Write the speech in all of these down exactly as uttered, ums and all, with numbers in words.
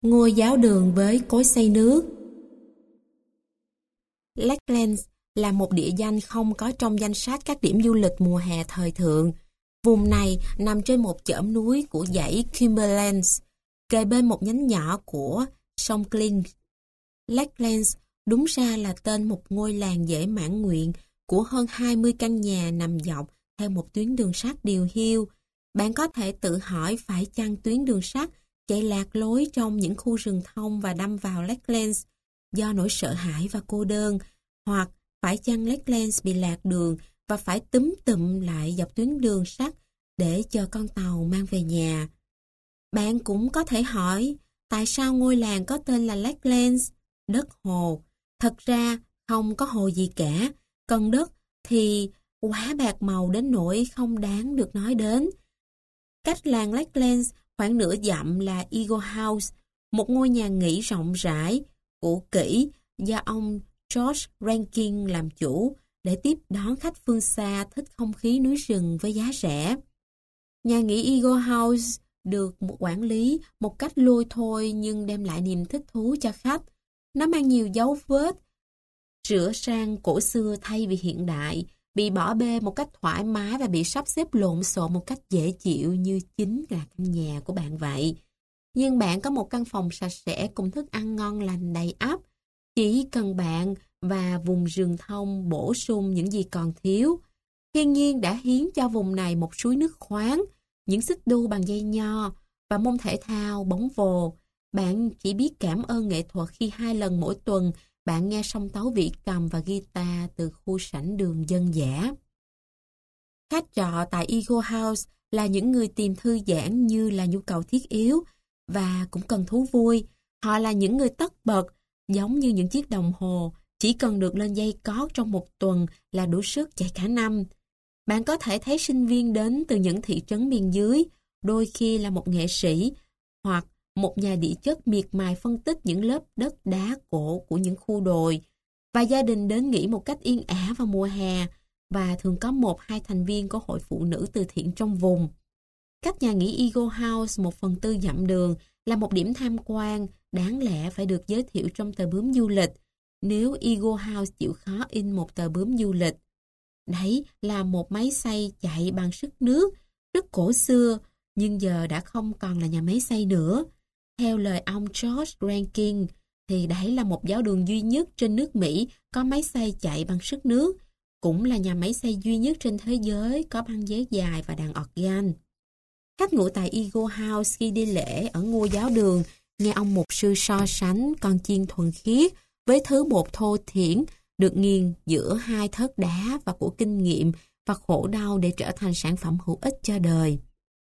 Ngôi giáo đường với cối xay nước. Lakelands là một địa danh không có trong danh sách các điểm du lịch mùa hè thời thượng. Vùng này nằm trên một chởm núi của dãy Cumberland, kề bên một nhánh nhỏ của sông Clyde. Lakelands đúng ra là tên một ngôi làng dễ mãn nguyện của hơn hai mươi căn nhà nằm dọc theo một tuyến đường sắt điều hiu. Bạn có thể tự hỏi phải chăng tuyến đường sắt chạy lạc lối trong những khu rừng thông và đâm vào Lakelands do nỗi sợ hãi và cô đơn, hoặc phải chăng Lakelands bị lạc đường và phải túm tụm lại dọc tuyến đường sắt để chờ con tàu mang về nhà. Bạn cũng có thể hỏi tại sao ngôi làng có tên là Lakelands, đất hồ. Thật ra không có hồ gì cả, còn đất thì quá bạc màu đến nỗi không đáng được nói đến. Cách làng Lakelands khoảng nửa dặm là Eagle House, một ngôi nhà nghỉ rộng rãi, cũ kỹ do ông George Rankin làm chủ để tiếp đón khách phương xa thích không khí núi rừng với giá rẻ. Nhà nghỉ Eagle House được quản lý một cách lôi thôi nhưng đem lại niềm thích thú cho khách. Nó mang nhiều dấu vết sửa sang cổ xưa thay vì hiện đại, bị bỏ bê một cách thoải mái và bị sắp xếp lộn xộn một cách dễ chịu như chính là căn nhà của bạn vậy. Nhưng bạn có một căn phòng sạch sẽ cùng thức ăn ngon lành đầy ắp. Chỉ cần bạn và vùng rừng thông bổ sung những gì còn thiếu. Thiên nhiên đã hiến cho vùng này một suối nước khoáng, những xích đu bằng dây nho và môn thể thao bóng vồ. Bạn chỉ biết cảm ơn nghệ thuật khi hai lần mỗi tuần bạn nghe song tấu vĩ cầm và guitar từ khu sảnh đường dân dã. Khách trọ tại Eagle House là những người tìm thư giãn như là nhu cầu thiết yếu và cũng cần thú vui. Họ là những người tất bật, giống như những chiếc đồng hồ, chỉ cần được lên dây cót trong một tuần là đủ sức chạy cả năm. Bạn có thể thấy sinh viên đến từ những thị trấn miền dưới, đôi khi là một nghệ sĩ, hoặc một nhà địa chất miệt mài phân tích những lớp đất đá cổ của những khu đồi, và gia đình đến nghỉ một cách yên ả vào mùa hè, và thường có một hai thành viên của hội phụ nữ từ thiện trong vùng. Cách nhà nghỉ Eagle House một phần tư dặm đường là một điểm tham quan đáng lẽ phải được giới thiệu trong tờ bướm du lịch, nếu Eagle House chịu khó in một tờ bướm du lịch. Đấy là một máy xay chạy bằng sức nước, rất cổ xưa, nhưng giờ đã không còn là nhà máy xay nữa. Theo lời ông George Rankin, thì đấy là một giáo đường duy nhất trên nước Mỹ có máy xay chạy bằng sức nước, cũng là nhà máy xay duy nhất trên thế giới có băng ghế dài và đàn organ. Khách ngủ tại Eagle House khi đi lễ ở ngôi giáo đường, nghe ông mục sư so sánh con chiên thuần khiết với thứ bột thô thiển được nghiền giữa hai thớt đá và của kinh nghiệm và khổ đau để trở thành sản phẩm hữu ích cho đời.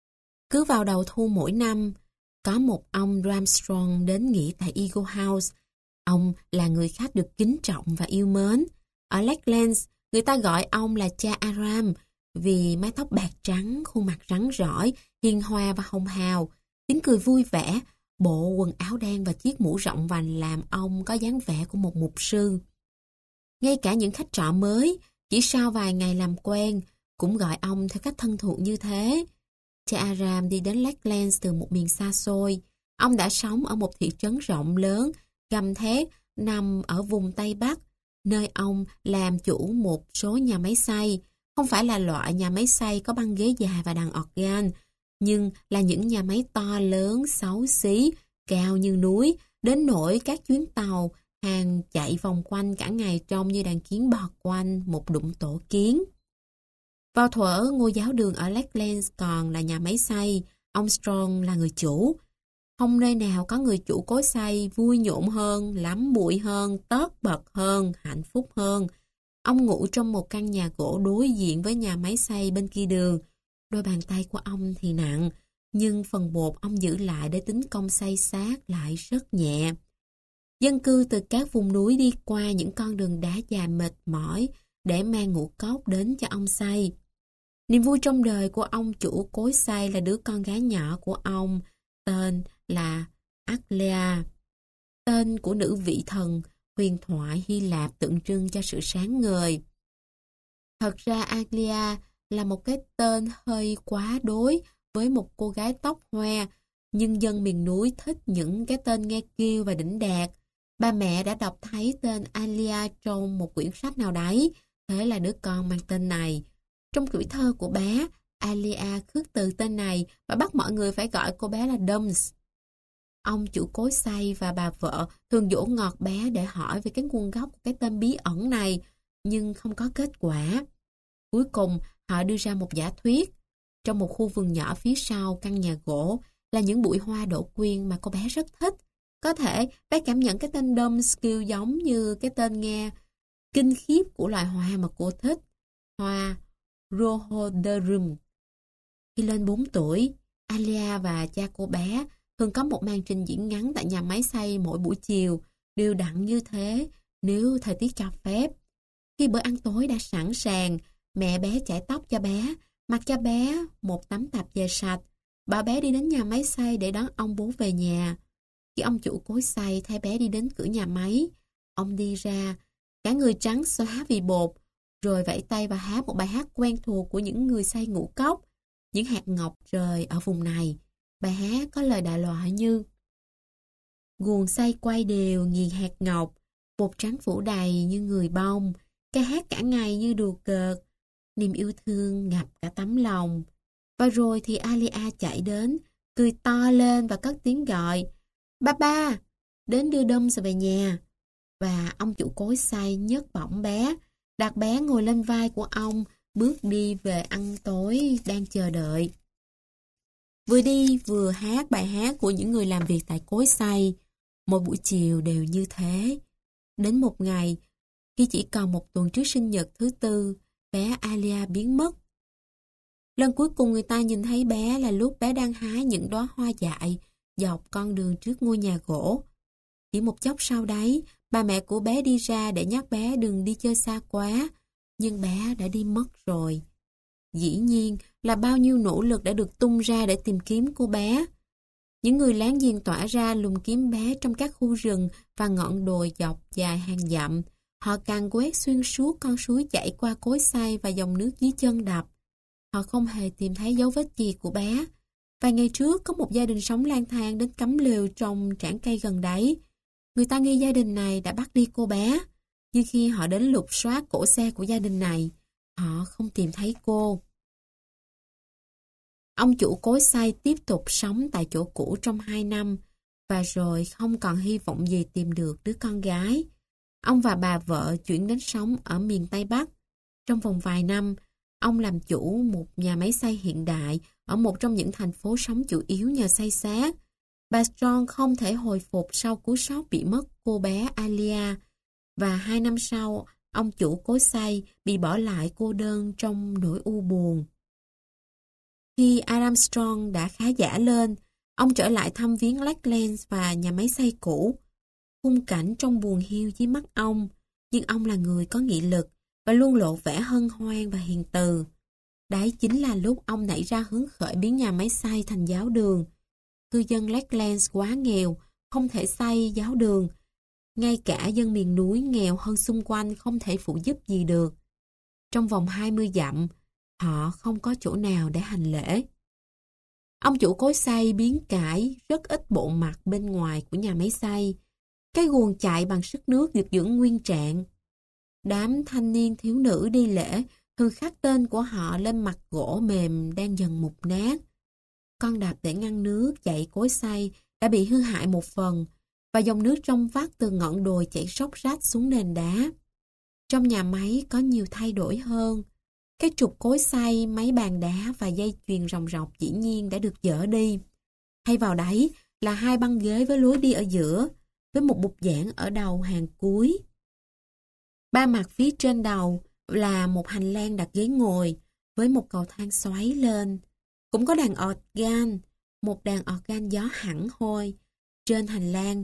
Cứ vào đầu thu mỗi năm, có một ông Armstrong đến nghỉ tại Eagle House. Ông là người khách được kính trọng và yêu mến. Ở Lakelands, người ta gọi ông là cha Aram vì mái tóc bạc trắng, khuôn mặt rắn rỏi, hiền hòa và hồng hào, tiếng cười vui vẻ, bộ quần áo đen và chiếc mũ rộng vành làm ông có dáng vẻ của một mục sư. Ngay cả những khách trọ mới, chỉ sau vài ngày làm quen, cũng gọi ông theo cách thân thuộc như thế. Cha Aram đi đến Lakelands từ một miền xa xôi. Ông đã sống ở một thị trấn rộng lớn, gầm thét, nằm ở vùng Tây Bắc, nơi ông làm chủ một số nhà máy xay. Không phải là loại nhà máy xay có băng ghế dài và đàn organ, nhưng là những nhà máy to lớn, xấu xí, cao như núi, đến nỗi các chuyến tàu hàng chạy vòng quanh cả ngày trông như đàn kiến bò quanh một đụng tổ kiến. Vào thuở ngôi giáo đường ở Lakelands còn là nhà máy xay, ông Strong là người chủ. Không nơi nào có người chủ cối xay vui nhộn hơn, lắm bụi hơn, tất bật hơn, hạnh phúc hơn. Ông ngủ trong một căn nhà gỗ đối diện với nhà máy xay bên kia đường. Đôi bàn tay của ông thì nặng, nhưng phần bột ông giữ lại để tính công xay xát lại rất nhẹ. Dân cư từ các vùng núi đi qua những con đường đá dài mệt mỏi để mang ngũ cốc đến cho ông xay. Niềm vui trong đời của ông chủ cối xay là đứa con gái nhỏ của ông, tên là Aglea, tên của nữ vị thần huyền thoại Hy Lạp tượng trưng cho sự sáng ngời. Thật ra Aglea là một cái tên hơi quá đối với một cô gái tóc hoe, Nhưng dân miền núi thích những cái tên nghe kiêu và đỉnh đạt. Ba mẹ đã đọc thấy tên Alia trong một quyển sách nào đấy, thế là đứa con mang tên này. Trong tuổi thơ của bé, Alia khước từ tên này và bắt mọi người phải gọi cô bé là Dums. Ông chủ cối xay và bà vợ thường dỗ ngọt bé để hỏi về cái nguồn gốc của cái tên bí ẩn này, nhưng không có kết quả. Cuối cùng, họ đưa ra một giả thuyết. Trong một khu vườn nhỏ phía sau căn nhà gỗ là những bụi hoa đỗ quyên mà cô bé rất thích. Có thể bé cảm nhận cái tên Dums kêu giống như cái tên nghe kinh khiếp của loài hoa mà cô thích, hoa Rhododendron. Khi lên bốn tuổi, Alia và cha cô bé thường có một màn trình diễn ngắn tại nhà máy xay mỗi buổi chiều, đều đặn như thế nếu thời tiết cho phép. Khi bữa ăn tối đã sẵn sàng, mẹ bé chải tóc cho bé, mặc cho bé một tấm tạp dề sạch, bảo bé đi đến nhà máy xay để đón ông bố về nhà. Khi ông chủ cối xay thấy bé đi đến cửa nhà máy, ông đi ra, cả người trắng xóa vì bột, rồi vẫy tay và hát một bài hát quen thuộc của những người xay ngũ cốc, những hạt ngọc rơi ở vùng này. Bài hát có lời đại loại như: guồng xay quay đều nghiền hạt ngọc, bột trắng phủ đầy như người bông, ca hát cả ngày như đùa cợt, niềm yêu thương ngập cả tấm lòng. Và rồi thì Alia chạy đến, cười to lên và cất tiếng gọi: ba ba, đến đưa Dums về nhà. Và ông chủ cối xay nhấc bổng bé, đặt bé ngồi lên vai của ông, bước đi về ăn tối đang chờ đợi. Vừa đi vừa hát bài hát của những người làm việc tại cối xay. Mỗi buổi chiều đều như thế. Đến một ngày, khi chỉ còn một tuần trước sinh nhật thứ tư, bé Alia biến mất. Lần cuối cùng người ta nhìn thấy bé là lúc bé đang hái những đóa hoa dại dọc con đường trước ngôi nhà gỗ. Chỉ một chốc sau đấy, bà mẹ của bé đi ra để nhắc bé đừng đi chơi xa quá, nhưng bé đã đi mất rồi. Dĩ nhiên là bao nhiêu nỗ lực đã được tung ra để tìm kiếm cô bé. Những người láng giềng tỏa ra lùng kiếm bé trong các khu rừng và ngọn đồi dọc dài hàng dặm. Họ càng quét xuyên suốt con suối chảy qua cối xay và dòng nước dưới chân đập. Họ không hề tìm thấy dấu vết gì của bé. Vài ngày trước có một gia đình sống lang thang đến cắm lều trong trảng cây gần đấy. Người ta nghi gia đình này đã bắt đi cô bé. Nhưng khi họ đến lục soát cỗ xe của gia đình này, họ không tìm thấy cô. Ông chủ cối xay tiếp tục sống tại chỗ cũ trong hai năm và rồi không còn hy vọng gì tìm được đứa con gái. Ông và bà vợ chuyển đến sống ở miền Tây Bắc. Trong vòng vài năm, ông làm chủ một nhà máy xay hiện đại ở một trong những thành phố sống chủ yếu nhờ xay xác. Bà Strong không thể hồi phục sau cú sốc bị mất cô bé Alia, và hai năm sau, ông chủ cối xay bị bỏ lại cô đơn trong nỗi u buồn. Khi Armstrong đã khá giả lên, ông trở lại thăm viếng Lakelands và nhà máy xay cũ. Khung cảnh trong buồn hiu dưới mắt ông, nhưng ông là người có nghị lực và luôn lộ vẻ hân hoan và hiền từ. Đấy chính là lúc ông nảy ra hứng khởi biến nhà máy xay thành giáo đường. Cư dân Lakelands quá nghèo, không thể xay giáo đường. Ngay cả dân miền núi nghèo hơn xung quanh không thể phụ giúp gì được. Trong vòng hai mươi dặm, họ không có chỗ nào để hành lễ. Ông chủ cối xay biến cải rất ít bộ mặt bên ngoài của nhà máy xay. Cái guồng chạy bằng sức nước được giữ nguyên trạng. Đám thanh niên thiếu nữ đi lễ thường khắc tên của họ lên mặt gỗ mềm đang dần mục nát. Con đạp để ngăn nước chạy cối xay đã bị hư hại một phần và dòng nước trong vắt từ ngọn đồi chảy róc rách xuống nền đá. Trong nhà máy có nhiều thay đổi hơn. Cái trục cối xay, máy bàn đá và dây chuyền ròng rọc dĩ nhiên đã được dỡ đi. Thay vào đấy là hai băng ghế với lối đi ở giữa, với một bục giảng ở đầu hàng cuối. Ba mặt phía trên đầu là một hành lang đặt ghế ngồi, với một cầu thang xoáy lên. Cũng có đàn organ, một đàn organ gió hẳn hoi. Trên hành lang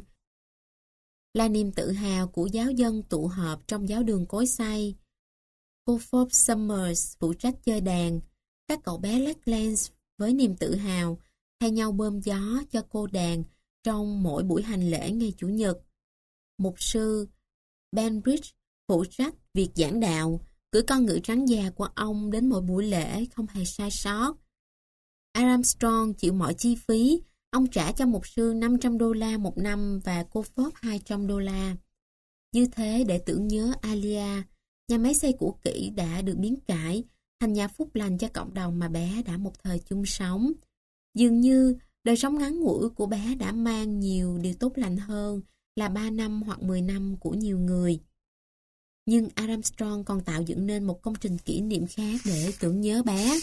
là niềm tự hào của giáo dân tụ họp trong giáo đường cối xay. Cô Forbes Summers phụ trách chơi đàn. Các cậu bé Lakelands với niềm tự hào thay nhau bơm gió cho cô đàn trong mỗi buổi hành lễ ngày Chủ nhật. Mục sư Benbridge phụ trách việc giảng đạo, cử con ngựa trắng già của ông đến mỗi buổi lễ không hề sai sót. Armstrong chịu mọi chi phí, Ông trả cho mục sư năm trăm đô la một năm và cô Forbes hai trăm đô la. Như thế để tưởng nhớ Alia, nhà máy xây cũ kỹ đã được biến cải thành nhà phúc lành cho cộng đồng mà bé đã một thời chung sống. Dường như đời sống ngắn ngủi của bé đã mang nhiều điều tốt lành hơn là ba năm hoặc mười năm của nhiều người. Nhưng Armstrong còn tạo dựng nên một công trình kỷ niệm khác để tưởng nhớ bé.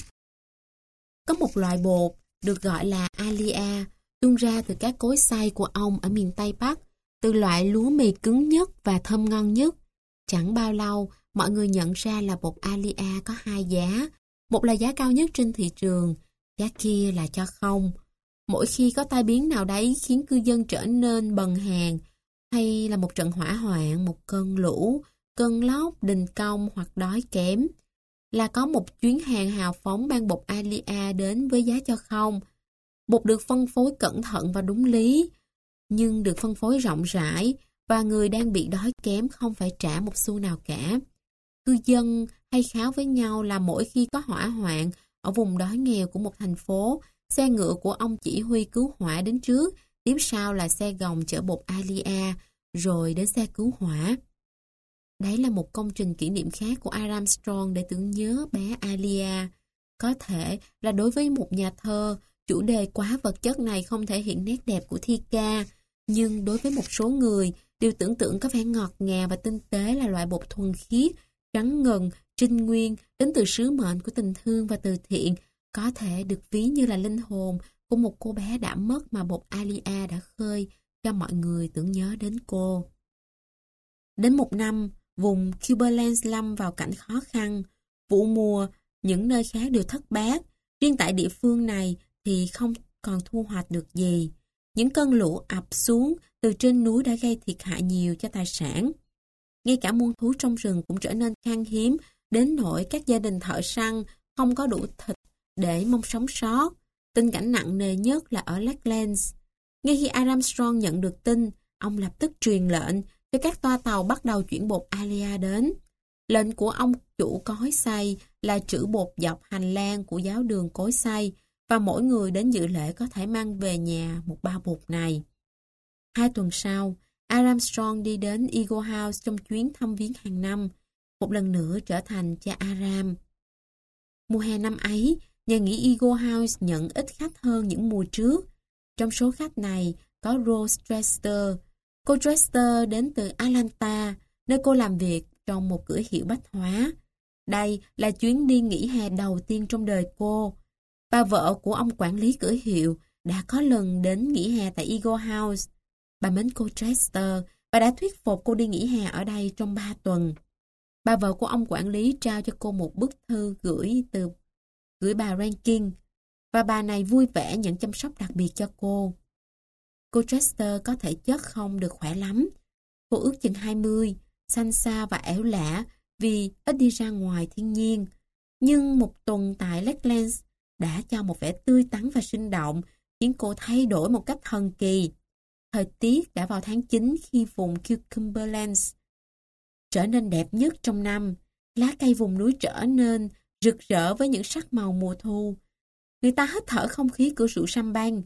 Có một loại bột được gọi là Alia tuôn ra từ các cối xay của ông ở miền Tây Bắc, từ loại lúa mì cứng nhất và thơm ngon nhất. Chẳng bao lâu, mọi người nhận ra là bột Alia có hai giá. Một là giá cao nhất trên thị trường, giá kia là cho không. Mỗi khi có tai biến nào đấy khiến cư dân trở nên bần hàn, hay là một trận hỏa hoạn, một cơn lũ, cơn lốc, đình công hoặc đói kém, là có một chuyến hàng hào phóng mang bột Alia đến với giá cho không. Bột được phân phối cẩn thận và đúng lý, nhưng được phân phối rộng rãi và người đang bị đói kém không phải trả một xu nào cả. Cư dân hay kháo với nhau là mỗi khi có hỏa hoạn ở vùng đói nghèo của một thành phố, xe ngựa của ông chỉ huy cứu hỏa đến trước, tiếp sau là xe gồng chở bột Alia, rồi đến xe cứu hỏa. Đấy là một công trình kỷ niệm khác của Armstrong để tưởng nhớ bé Alia. Có thể là đối với một nhà thơ, chủ đề quá vật chất này không thể hiện nét đẹp của thi ca, nhưng đối với một số người, điều tưởng tượng có vẻ ngọt ngào và tinh tế là loại bột thuần khiết, trắng ngần, trinh nguyên, đến từ sứ mệnh của tình thương và từ thiện, có thể được ví như là linh hồn của một cô bé đã mất mà bột Alia đã khơi cho mọi người tưởng nhớ đến cô. Đến một năm, vùng Cumberland lâm vào cảnh khó khăn. Vụ mùa, những nơi khác đều thất bát. Riêng tại địa phương này thì không còn thu hoạch được gì. Những cơn lũ ập xuống từ trên núi đã gây thiệt hại nhiều cho tài sản. Ngay cả muôn thú trong rừng cũng trở nên khan hiếm, đến nỗi các gia đình thợ săn không có đủ thịt để mong sống sót. Tình cảnh nặng nề nhất là ở Lakelands. Ngay khi Armstrong nhận được tin, ông lập tức truyền lệnh cho các toa tàu bắt đầu chuyển bột Alia đến. Lệnh của ông chủ cối xay là trữ bột dọc hành lang của giáo đường cối xay, và mỗi người đến dự lễ có thể mang về nhà một bao bột này. Hai tuần sau, Armstrong đi đến Eagle House trong chuyến thăm viếng hàng năm, một lần nữa trở thành cha Aram. Mùa hè năm ấy, nhà nghỉ Eagle House nhận ít khách hơn những mùa trước. Trong số khách này có Rose Dresser. Cô Dresser đến từ Atlanta, nơi cô làm việc trong một cửa hiệu bách hóa. Đây là chuyến đi nghỉ hè đầu tiên trong đời cô. Bà vợ của ông quản lý cửa hiệu đã có lần đến nghỉ hè tại Eagle House. Bà mến cô Dresser và đã thuyết phục cô đi nghỉ hè ở đây trong ba tuần. Bà vợ của ông quản lý trao cho cô một bức thư gửi từ gửi bà Rankin, và bà này vui vẻ nhận chăm sóc đặc biệt cho cô. Cô Dresser có thể chất không được khỏe lắm. Cô ước chừng hai mươi, xanh xao và ẻo lả vì ít đi ra ngoài thiên nhiên. Nhưng một tuần tại Lakelands đã cho một vẻ tươi tắn và sinh động, khiến cô thay đổi một cách thần kỳ. Thời tiết đã vào tháng chín khi vùng Cumberland trở nên đẹp nhất trong năm. Lá cây vùng núi trở nên rực rỡ với những sắc màu mùa thu. Người ta hít thở không khí của rượu champagne.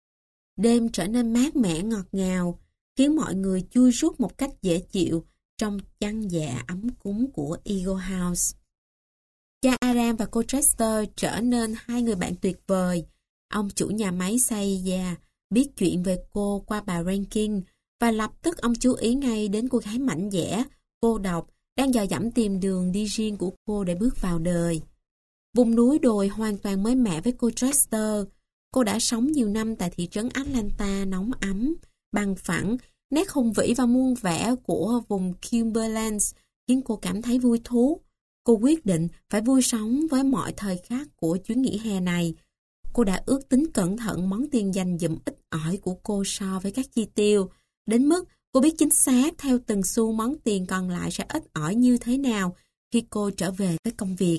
Đêm trở nên mát mẻ ngọt ngào, khiến mọi người chui rút một cách dễ chịu trong chăn dạ ấm cúng của Eagle House. Cha Aram và cô Chester trở nên hai người bạn tuyệt vời. Ông chủ nhà máy xay già biết chuyện về cô qua bà Rankin, và lập tức ông chú ý ngay đến cô gái mảnh dẻ, cô độc, đang dò dẫm tìm đường đi riêng của cô để bước vào đời. Vùng núi đồi hoàn toàn mới mẻ với cô Chester. Cô đã sống nhiều năm tại thị trấn Atlanta nóng ấm, bằng phẳng, nét hùng vĩ và muôn vẻ của vùng Cumberland khiến cô cảm thấy vui thú. Cô quyết định phải vui sống với mọi thời khắc của chuyến nghỉ hè này. Cô đã ước tính cẩn thận món tiền dành dụm ít ỏi của cô so với các chi tiêu, đến mức cô biết chính xác theo từng xu món tiền còn lại sẽ ít ỏi như thế nào khi cô trở về với công việc.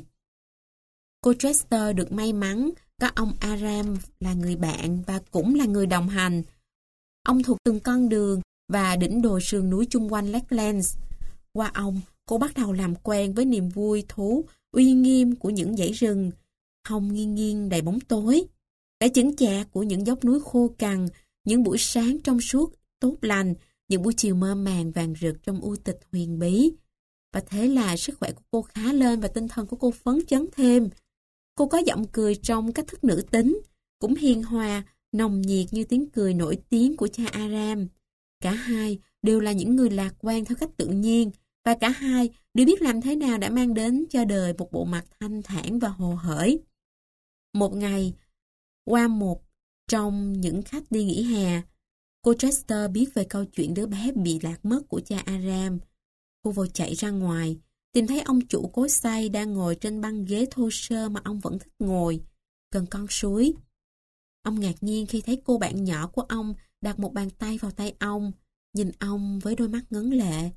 Cô Chester được may mắn có ông Aram là người bạn và cũng là người đồng hành. Ông thuộc từng con đường và đỉnh đồi sườn núi chung quanh Lakelands. Qua ông, cô bắt đầu làm quen với niềm vui thú, uy nghiêm của những dãy rừng, hồng nghiêng nghiêng đầy bóng tối. Vẻ chững chạc của những dốc núi khô cằn, những buổi sáng trong suốt, tốt lành, những buổi chiều mơ màng vàng rực trong u tịch huyền bí. Và thế là sức khỏe của cô khá lên và tinh thần của cô phấn chấn thêm. Cô có giọng cười trong cách thức nữ tính, cũng hiền hòa, nồng nhiệt như tiếng cười nổi tiếng của cha Aram. Cả hai đều là những người lạc quan theo cách tự nhiên, và cả hai đều biết làm thế nào đã mang đến cho đời một bộ mặt thanh thản và hồ hởi. Một ngày, qua một trong những khách đi nghỉ hè, cô Chester biết về câu chuyện đứa bé bị lạc mất của cha Aram. Cô vội chạy ra ngoài, tìm thấy ông chủ cối xay đang ngồi trên băng ghế thô sơ mà ông vẫn thích ngồi, gần con suối. Ông ngạc nhiên khi thấy cô bạn nhỏ của ông đặt một bàn tay vào tay ông, nhìn ông với đôi mắt ngấn lệ.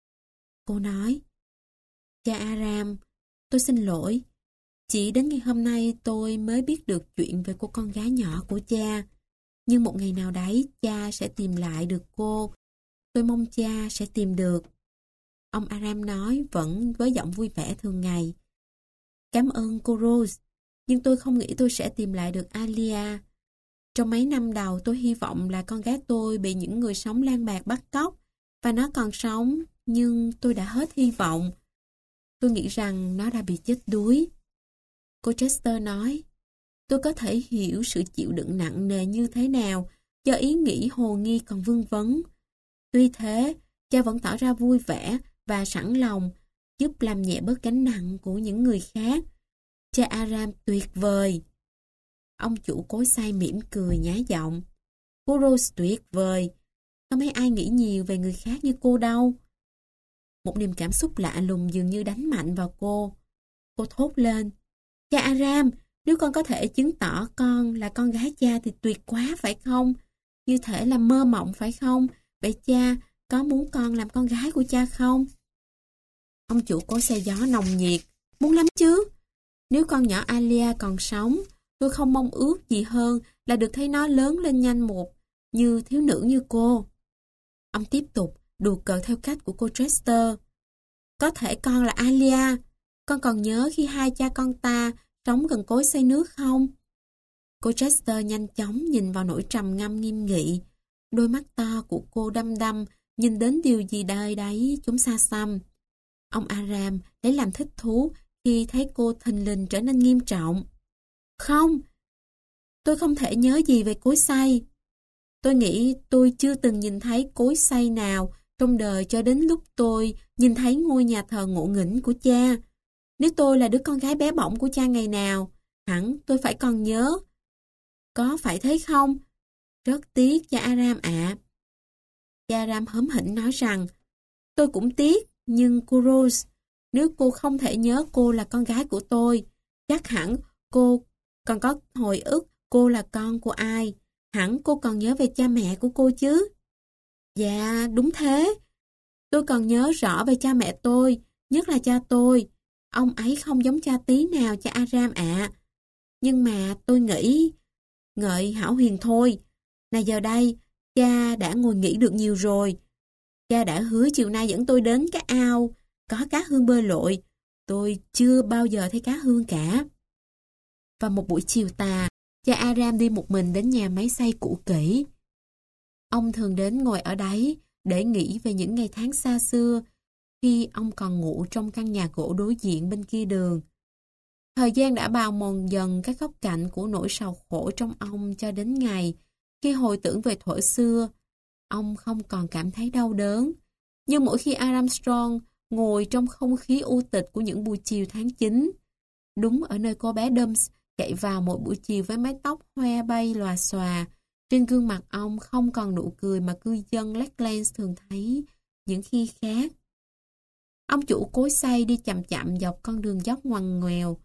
Cô nói, cha Aram, tôi xin lỗi. Chỉ đến ngày hôm nay tôi mới biết được chuyện về cô con gái nhỏ của cha. Nhưng một ngày nào đấy cha sẽ tìm lại được cô. Tôi mong cha sẽ tìm được. Ông Aram nói vẫn với giọng vui vẻ thường ngày. Cảm ơn cô Rose, nhưng tôi không nghĩ tôi sẽ tìm lại được Alia. Trong mấy năm đầu tôi hy vọng là con gái tôi bị những người sống lang bạc bắt cóc và nó còn sống, nhưng tôi đã hết hy vọng. Tôi nghĩ rằng nó đã bị chết đuối. Cô Chester nói, tôi có thể hiểu sự chịu đựng nặng nề như thế nào do ý nghĩ hồ nghi còn vương vấn. Tuy thế, cha vẫn tỏ ra vui vẻ và sẵn lòng giúp làm nhẹ bớt gánh nặng của những người khác. Cha Aram tuyệt vời. Ông chủ cối xay mỉm cười nhá giọng. Cô Rose tuyệt vời. Có mấy ai nghĩ nhiều về người khác như cô đâu. Một niềm cảm xúc lạ lùng dường như đánh mạnh vào cô. Cô thốt lên. Cha Aram, nếu con có thể chứng tỏ con là con gái cha thì tuyệt quá phải không? Như thể là mơ mộng phải không? Vậy cha có muốn con làm con gái của cha không? Ông chủ cối xe gió nồng nhiệt. Muốn lắm chứ. Nếu con nhỏ Alia còn sống, tôi không mong ước gì hơn là được thấy nó lớn lên nhanh một như thiếu nữ như cô. Ông tiếp tục đùa cợt theo cách của cô Chester. Có thể con là Alia. Con còn nhớ khi hai cha con ta sống gần cối xay nước không? Cô Chester nhanh chóng nhìn vào nỗi trầm ngâm nghiêm nghị. Đôi mắt to của cô đăm đăm nhìn đến điều gì đời đấy chúng xa xăm. Ông Aram lấy làm thích thú khi thấy cô thình lình trở nên nghiêm trọng. Không, tôi không thể nhớ gì về cối xay. Tôi nghĩ tôi chưa từng nhìn thấy cối xay nào trong đời cho đến lúc tôi nhìn thấy ngôi nhà thờ ngộ nghĩnh của cha. Nếu tôi là đứa con gái bé bỏng của cha ngày nào, hẳn tôi phải còn nhớ. Có phải thế không? Rất tiếc cha Aram ạ. Cha Aram hớm hỉnh nói rằng, tôi cũng tiếc, nhưng cô Rose, nếu cô không thể nhớ cô là con gái của tôi, chắc hẳn cô còn có hồi ức cô là con của ai. Hẳn cô còn nhớ về cha mẹ của cô chứ? Dạ, đúng thế. Tôi còn nhớ rõ về cha mẹ tôi, nhất là cha tôi. Ông ấy không giống cha tí nào cha Aram ạ. Nhưng mà tôi nghĩ... Ngợi hảo huyền thôi. Này giờ đây, cha đã ngồi nghỉ được nhiều rồi. Cha đã hứa chiều nay dẫn tôi đến cái ao, có cá hương bơi lội. Tôi chưa bao giờ thấy cá hương cả. Và một buổi chiều tà, cha Aram đi một mình đến nhà máy xay cũ kỹ. Ông thường đến ngồi ở đấy để nghĩ về những ngày tháng xa xưa, khi ông còn ngủ trong căn nhà gỗ đối diện bên kia đường. Thời gian đã bào mòn dần các góc cạnh của nỗi sầu khổ trong ông cho đến ngày, khi hồi tưởng về thuở xưa, ông không còn cảm thấy đau đớn. Nhưng mỗi khi Armstrong ngồi trong không khí u tịch của những buổi chiều tháng chín, đúng ở nơi cô bé Dums chạy vào mỗi buổi chiều với mái tóc hoe bay lòa xòa, trên gương mặt ông không còn nụ cười mà cư dân Lakelands thường thấy những khi khác. Ông chủ cối xay đi chậm chậm dọc con đường dốc ngoằn ngoèo.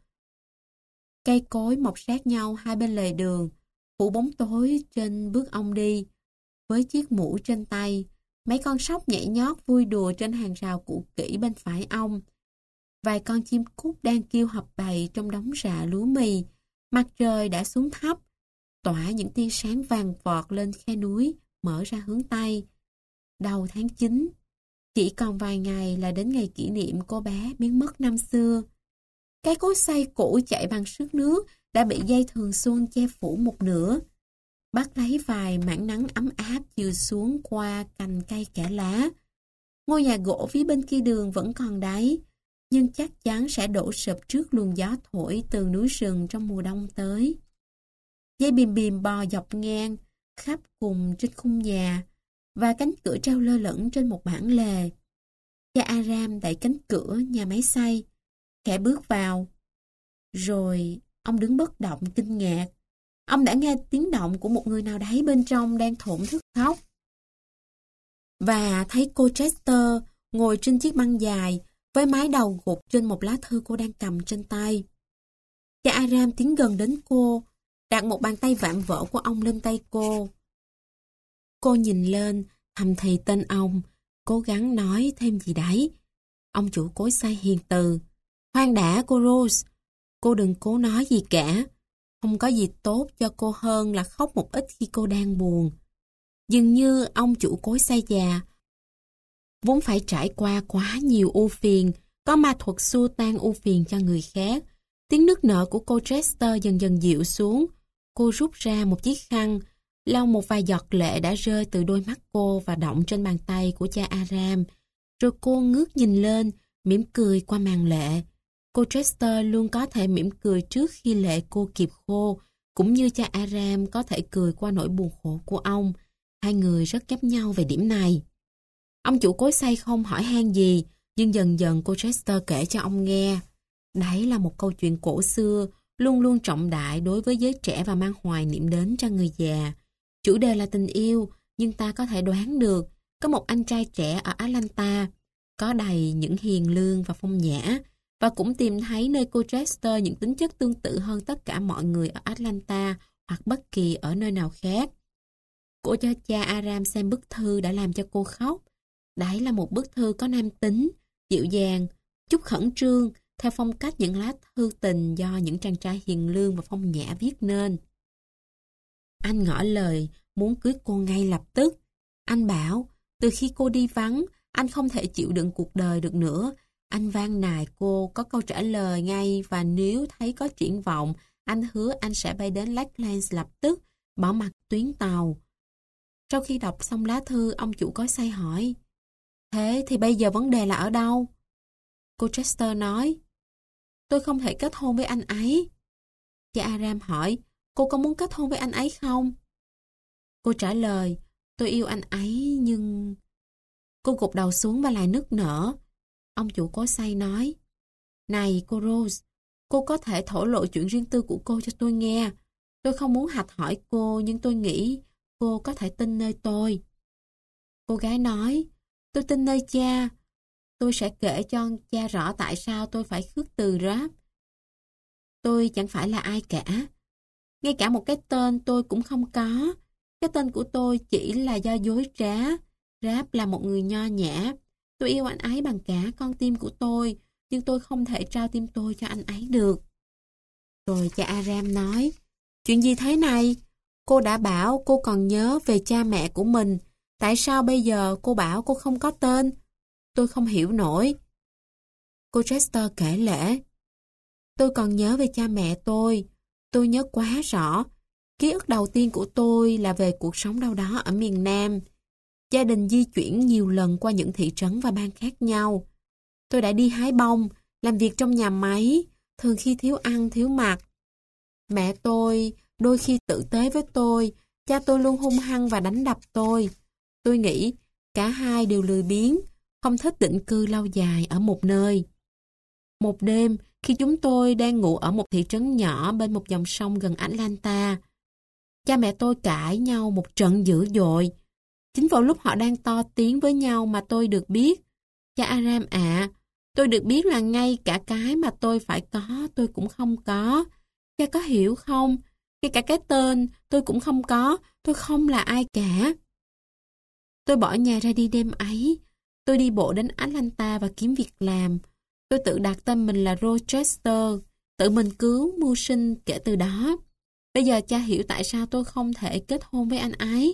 Cây cối mọc sát nhau hai bên lề đường, phủ bóng tối trên bước ông đi. Với chiếc mũ trên tay, mấy con sóc nhảy nhót vui đùa trên hàng rào cũ kỹ bên phải ông. Vài con chim cút đang kêu hập bầy trong đống rạ lúa mì. Mặt trời đã xuống thấp, tỏa những tia sáng vàng vọt lên khe núi, mở ra hướng Tây. Đầu tháng chín, chỉ còn vài ngày là đến ngày kỷ niệm cô bé biến mất năm xưa. Cái cối xay cũ chạy bằng sức nước, đã bị dây thường xuân che phủ một nửa. Bắt lấy vài mảng nắng ấm áp chiều xuống qua cành cây kẽ lá. Ngôi nhà gỗ phía bên kia đường vẫn còn đấy, nhưng chắc chắn sẽ đổ sụp trước luồng gió thổi từ núi rừng trong mùa đông tới. Dây bìm bìm bò dọc ngang, khắp cùng trên khung nhà, và cánh cửa treo lơ lửng trên một bản lề. Cha Aram đẩy cánh cửa nhà máy xay, khẽ bước vào. Rồi ông đứng bất động kinh ngạc. Ông đã nghe tiếng động của một người nào đấy bên trong đang thổn thức khóc. Và thấy cô Chester ngồi trên chiếc băng dài với mái đầu gục trên một lá thư cô đang cầm trên tay. Cha Aram tiến gần đến cô, đặt một bàn tay vạm vỡ của ông lên tay cô. Cô nhìn lên, thầm thì tên ông, cố gắng nói thêm gì đấy. Ông chủ cối xay hiền từ. Khoan đã cô Rose, cô đừng cố nói gì cả. Không có gì tốt cho cô hơn là khóc một ít khi cô đang buồn. Dường như ông chủ cối xay già vốn phải trải qua quá nhiều ưu phiền, có ma thuật xua tan ưu phiền cho người khác. Tiếng nức nở của cô Chester dần dần dịu xuống. Cô rút ra một chiếc khăn, lau một vài giọt lệ đã rơi từ đôi mắt cô và đọng trên bàn tay của cha Aram. Rồi cô ngước nhìn lên, mỉm cười qua màn lệ. Cô Chester luôn có thể mỉm cười trước khi lệ cô kịp khô, cũng như cha Aram có thể cười qua nỗi buồn khổ của ông. Hai người rất ghép nhau về điểm này. Ông chủ cối xay không hỏi han gì, nhưng dần dần cô Chester kể cho ông nghe. Đấy là một câu chuyện cổ xưa, luôn luôn trọng đại đối với giới trẻ và mang hoài niệm đến cho người già. Chủ đề là tình yêu, nhưng ta có thể đoán được, có một anh trai trẻ ở Atlanta, có đầy những hiền lương và phong nhã, và cũng tìm thấy nơi cô Chester những tính chất tương tự hơn tất cả mọi người ở Atlanta hoặc bất kỳ ở nơi nào khác. Cô cho cha Aram xem bức thư đã làm cho cô khóc. Đấy là một bức thư có nam tính, dịu dàng, chút khẩn trương, theo phong cách những lá thư tình do những chàng trai hiền lương và phong nhã viết nên. Anh ngỏ lời muốn cưới cô ngay lập tức. Anh bảo, từ khi cô đi vắng, anh không thể chịu đựng cuộc đời được nữa. Anh van nài cô có câu trả lời ngay, và nếu thấy có triển vọng, anh hứa anh sẽ bay đến Lakelands lập tức, bỏ mặc tuyến tàu. Sau khi đọc xong lá thư, ông chủ cối xay hỏi, thế thì bây giờ vấn đề là ở đâu? Cô Chester nói, tôi không thể kết hôn với anh ấy. Cha Aram hỏi, cô có muốn kết hôn với anh ấy không? Cô trả lời, tôi yêu anh ấy nhưng... Cô gục đầu xuống và lại nức nở. Ông chủ cối xay nói, này cô Rose, cô có thể thổ lộ chuyện riêng tư của cô cho tôi nghe. Tôi không muốn hạch hỏi cô, nhưng tôi nghĩ cô có thể tin nơi tôi. Cô gái nói, tôi tin nơi cha. Tôi sẽ kể cho cha rõ tại sao tôi phải khước từ rap. Tôi chẳng phải là ai cả. Ngay cả một cái tên tôi cũng không có. Cái tên của tôi chỉ là do dối trá. Rap là một người nho nhã. Tôi yêu anh ấy bằng cả con tim của tôi, nhưng tôi không thể trao tim tôi cho anh ấy được. Rồi cha Aram nói, chuyện gì thế này? Cô đã bảo cô còn nhớ về cha mẹ của mình. Tại sao bây giờ cô bảo cô không có tên? Tôi không hiểu nổi. Cô Chester kể lể. Tôi còn nhớ về cha mẹ tôi. Tôi nhớ quá rõ. Ký ức đầu tiên của tôi là về cuộc sống đâu đó ở miền Nam. Gia đình di chuyển nhiều lần qua những thị trấn và bang khác nhau. Tôi đã đi hái bông, làm việc trong nhà máy, thường khi thiếu ăn, thiếu mặc. Mẹ tôi đôi khi tử tế với tôi, cha tôi luôn hung hăng và đánh đập tôi. Tôi nghĩ cả hai đều lười biếng, không thích định cư lâu dài ở một nơi. Một đêm, khi chúng tôi đang ngủ ở một thị trấn nhỏ bên một dòng sông gần Atlanta, cha mẹ tôi cãi nhau một trận dữ dội. Chính vào lúc họ đang to tiếng với nhau mà tôi được biết. Cha Aram ạ, tôi được biết là ngay cả cái mà tôi phải có tôi cũng không có. Cha có hiểu không? Ngay cả cái tên tôi cũng không có, tôi không là ai cả. Tôi bỏ nhà ra đi đêm ấy. Tôi đi bộ đến Atlanta và kiếm việc làm. Tôi tự đặt tên mình là Rochester, tự mình cứu mưu sinh kể từ đó. Bây giờ cha hiểu tại sao tôi không thể kết hôn với anh ấy.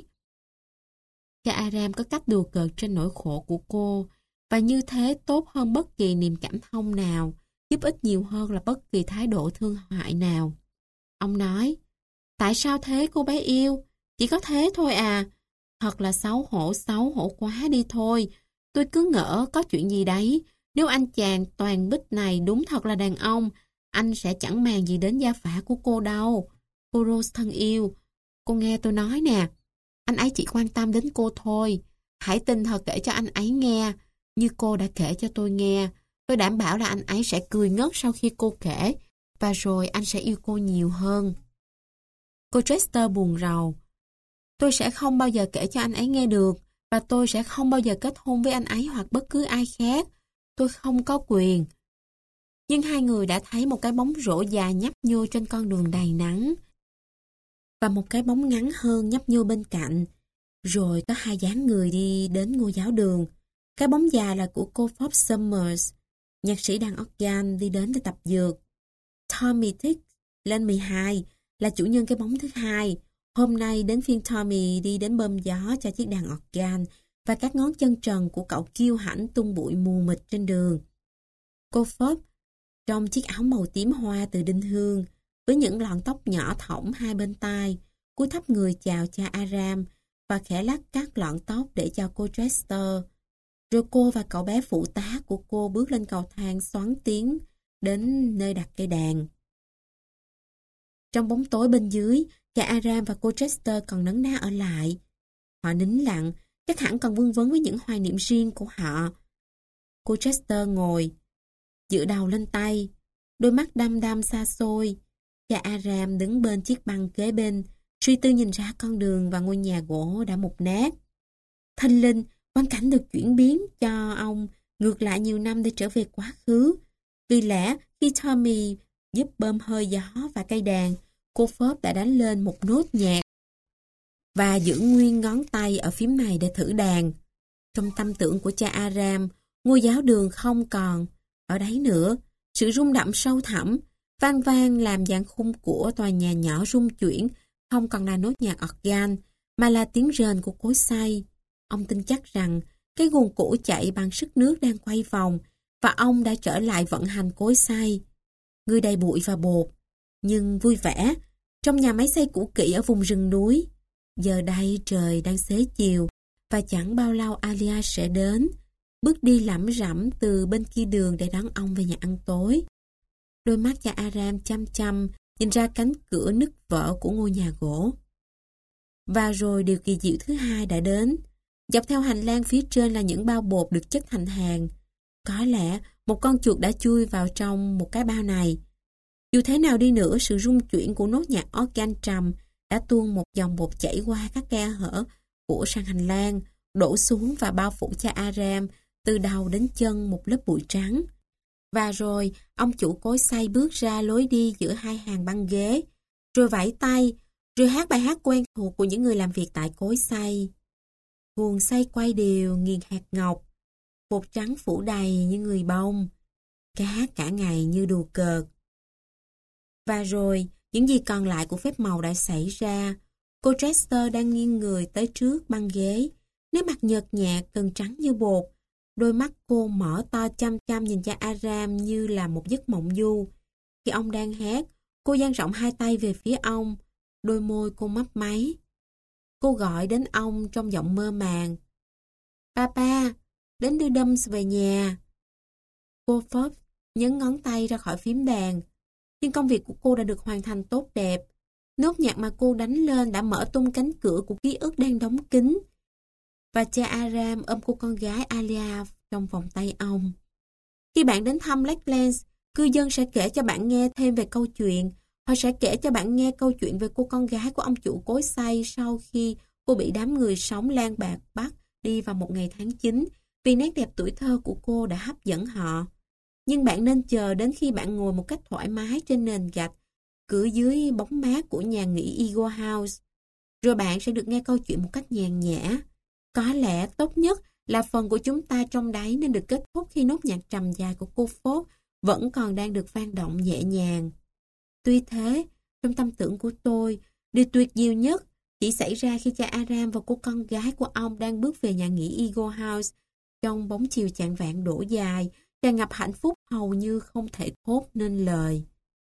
Cha Aram có cách đùa cợt trên nỗi khổ của cô, và như thế tốt hơn bất kỳ niềm cảm thông nào, giúp ích nhiều hơn là bất kỳ thái độ thương hại nào. Ông nói, tại sao thế cô bé yêu? Chỉ có thế thôi à? Thật là xấu hổ, xấu hổ quá đi thôi. Tôi cứ ngỡ có chuyện gì đấy. Nếu anh chàng toàn bích này đúng thật là đàn ông, anh sẽ chẳng màng gì đến gia phả của cô đâu. Cô Rose thân yêu, cô nghe tôi nói nè. Anh ấy chỉ quan tâm đến cô thôi. Hãy tin thật kể cho anh ấy nghe. Như cô đã kể cho tôi nghe. Tôi đảm bảo là anh ấy sẽ cười ngất sau khi cô kể. Và rồi anh sẽ yêu cô nhiều hơn. Cô Chester buồn rầu. Tôi sẽ không bao giờ kể cho anh ấy nghe được. Và tôi sẽ không bao giờ kết hôn với anh ấy hoặc bất cứ ai khác. Tôi không có quyền. Nhưng hai người đã thấy một cái bóng rổ dài nhấp nhô trên con đường đầy nắng. Và một cái bóng ngắn hơn nhấp nhô bên cạnh. Rồi có hai dáng người đi đến ngôi giáo đường. Cái bóng dài là của cô Forbes Summers, nhạc sĩ đàn organ đi đến để tập dược. Tommy Tick, lên mười hai, là chủ nhân cái bóng thứ hai. Hôm nay đến phiên Tommy đi đến bơm gió cho chiếc đàn organ và các ngón chân trần của cậu kiêu hãnh tung bụi mù mịt trên đường. Cô Forbes, trong chiếc áo màu tím hoa từ đinh hương, với những lọn tóc nhỏ thõng hai bên tai, cúi thấp người chào cha Aram và khẽ lắc các lọn tóc để chào cô Chester. Rồi cô và cậu bé phụ tá của cô bước lên cầu thang xoắn tiến đến nơi đặt cây đàn. Trong bóng tối bên dưới, cha Aram và cô Chester còn nấn ná ở lại. Họ nín lặng, chắc hẳn còn vương vấn với những hoài niệm riêng của họ. Cô Chester ngồi, dựa đầu lên tay, đôi mắt đăm đăm xa xôi. Cha Aram đứng bên chiếc băng kế bên, suy tư nhìn ra con đường và ngôi nhà gỗ đã mục nát. Thanh linh, quang cảnh được chuyển biến cho ông ngược lại nhiều năm để trở về quá khứ. Vì lẽ khi Tommy giúp bơm hơi gió và cây đàn, cô Forbes đã đánh lên một nốt nhạc và giữ nguyên ngón tay ở phím này để thử đàn. Trong tâm tưởng của cha Aram, ngôi giáo đường không còn ở đấy nữa. Sự rung đậm sâu thẳm, vang vang làm dàn khung của tòa nhà nhỏ rung chuyển, không còn là nốt nhạc organ, mà là tiếng rền của cối xay. Ông tin chắc rằng cái guồng cũ chạy bằng sức nước đang quay vòng và ông đã trở lại vận hành cối xay. Người đầy bụi và bột, nhưng vui vẻ, trong nhà máy xay cũ kỹ ở vùng rừng núi. Giờ đây trời đang xế chiều và chẳng bao lâu Alia sẽ đến, bước đi lẩm rẩm từ bên kia đường để đón ông về nhà ăn tối. Đôi mắt cha Aram chăm chăm nhìn ra cánh cửa nứt vỡ của ngôi nhà gỗ. Và rồi điều kỳ diệu thứ hai đã đến. Dọc theo hành lang phía trên là những bao bột được chất thành hàng. Có lẽ một con chuột đã chui vào trong một cái bao này. Dù thế nào đi nữa, sự rung chuyển của nốt nhạc organ trầm đã tuôn một dòng bột chảy qua các khe hở của sàn hành lang, đổ xuống và bao phủ cha Aram từ đầu đến chân một lớp bụi trắng. Và rồi, ông chủ cối xay bước ra lối đi giữa hai hàng băng ghế, rồi vẫy tay, rồi hát bài hát quen thuộc của những người làm việc tại cối xay. Guồng xay quay đều nghiền hạt ngọc, bột trắng phủ đầy như người bông, ca hát cả ngày như đùa cợt. Và rồi, những gì còn lại của phép màu đã xảy ra. Cô Chester đang nghiêng người tới trước băng ghế, nét mặt nhợt nhạt, cần trắng như bột. Đôi mắt cô mở to chăm chăm nhìn cha Aram như là một giấc mộng du. Khi ông đang hát, cô dang rộng hai tay về phía ông, đôi môi cô mấp máy. Cô gọi đến ông trong giọng mơ màng. Papa, đến đưa Đums về nhà. Cô Forbes nhấn ngón tay ra khỏi phím đàn. Nhưng công việc của cô đã được hoàn thành tốt đẹp. Nốt nhạc mà cô đánh lên đã mở tung cánh cửa của ký ức đang đóng kín. Và cha Aram ôm cô con gái Alia trong vòng tay ông. Khi bạn đến thăm Lakelands, cư dân sẽ kể cho bạn nghe thêm về câu chuyện. Họ sẽ kể cho bạn nghe câu chuyện về cô con gái của ông chủ cối xay sau khi cô bị đám người sống lang bạc bắt đi vào một ngày tháng chín vì nét đẹp tuổi thơ của cô đã hấp dẫn họ. Nhưng bạn nên chờ đến khi bạn ngồi một cách thoải mái trên nền gạch, cửa dưới bóng mát của nhà nghỉ Eagle House. Rồi bạn sẽ được nghe câu chuyện một cách nhàn nhã. Có lẽ tốt nhất là phần của chúng ta trong đấy nên được kết thúc khi nốt nhạc trầm dài của cô Forbes vẫn còn đang được vang động nhẹ nhàng. Tuy thế, trong tâm tưởng của tôi, điều tuyệt diệu nhất chỉ xảy ra khi cha Aram và cô con gái của ông đang bước về nhà nghỉ Eagle House trong bóng chiều chạng vạng đổ dài, tràn ngập hạnh phúc hầu như không thể thốt nên lời.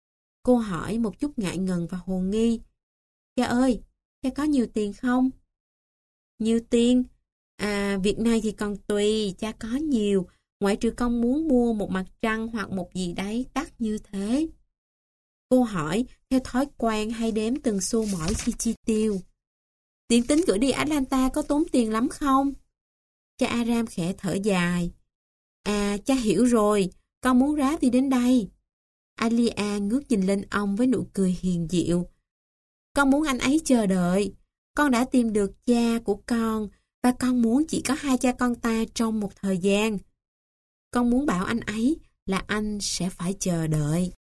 Cô hỏi một chút ngại ngần và hồ nghi. Cha ơi, cha có nhiều tiền không? Nhiều tiền? À, việc này thì còn tùy, cha có nhiều, ngoại trừ con muốn mua một mặt trăng hoặc một gì đấy đắt như thế. Cô hỏi theo thói quen hay đếm từng xu mỗi khi chi tiêu. Tiền tính gửi đi Atlanta có tốn tiền lắm không? Cha Aram khẽ thở dài. À, cha hiểu rồi, con muốn ráp đi đến đây. Alia ngước nhìn lên ông với nụ cười hiền diệu. Con muốn anh ấy chờ đợi. Con đã tìm được cha của con và con muốn chỉ có hai cha con ta trong một thời gian. Con muốn bảo anh ấy là anh sẽ phải chờ đợi.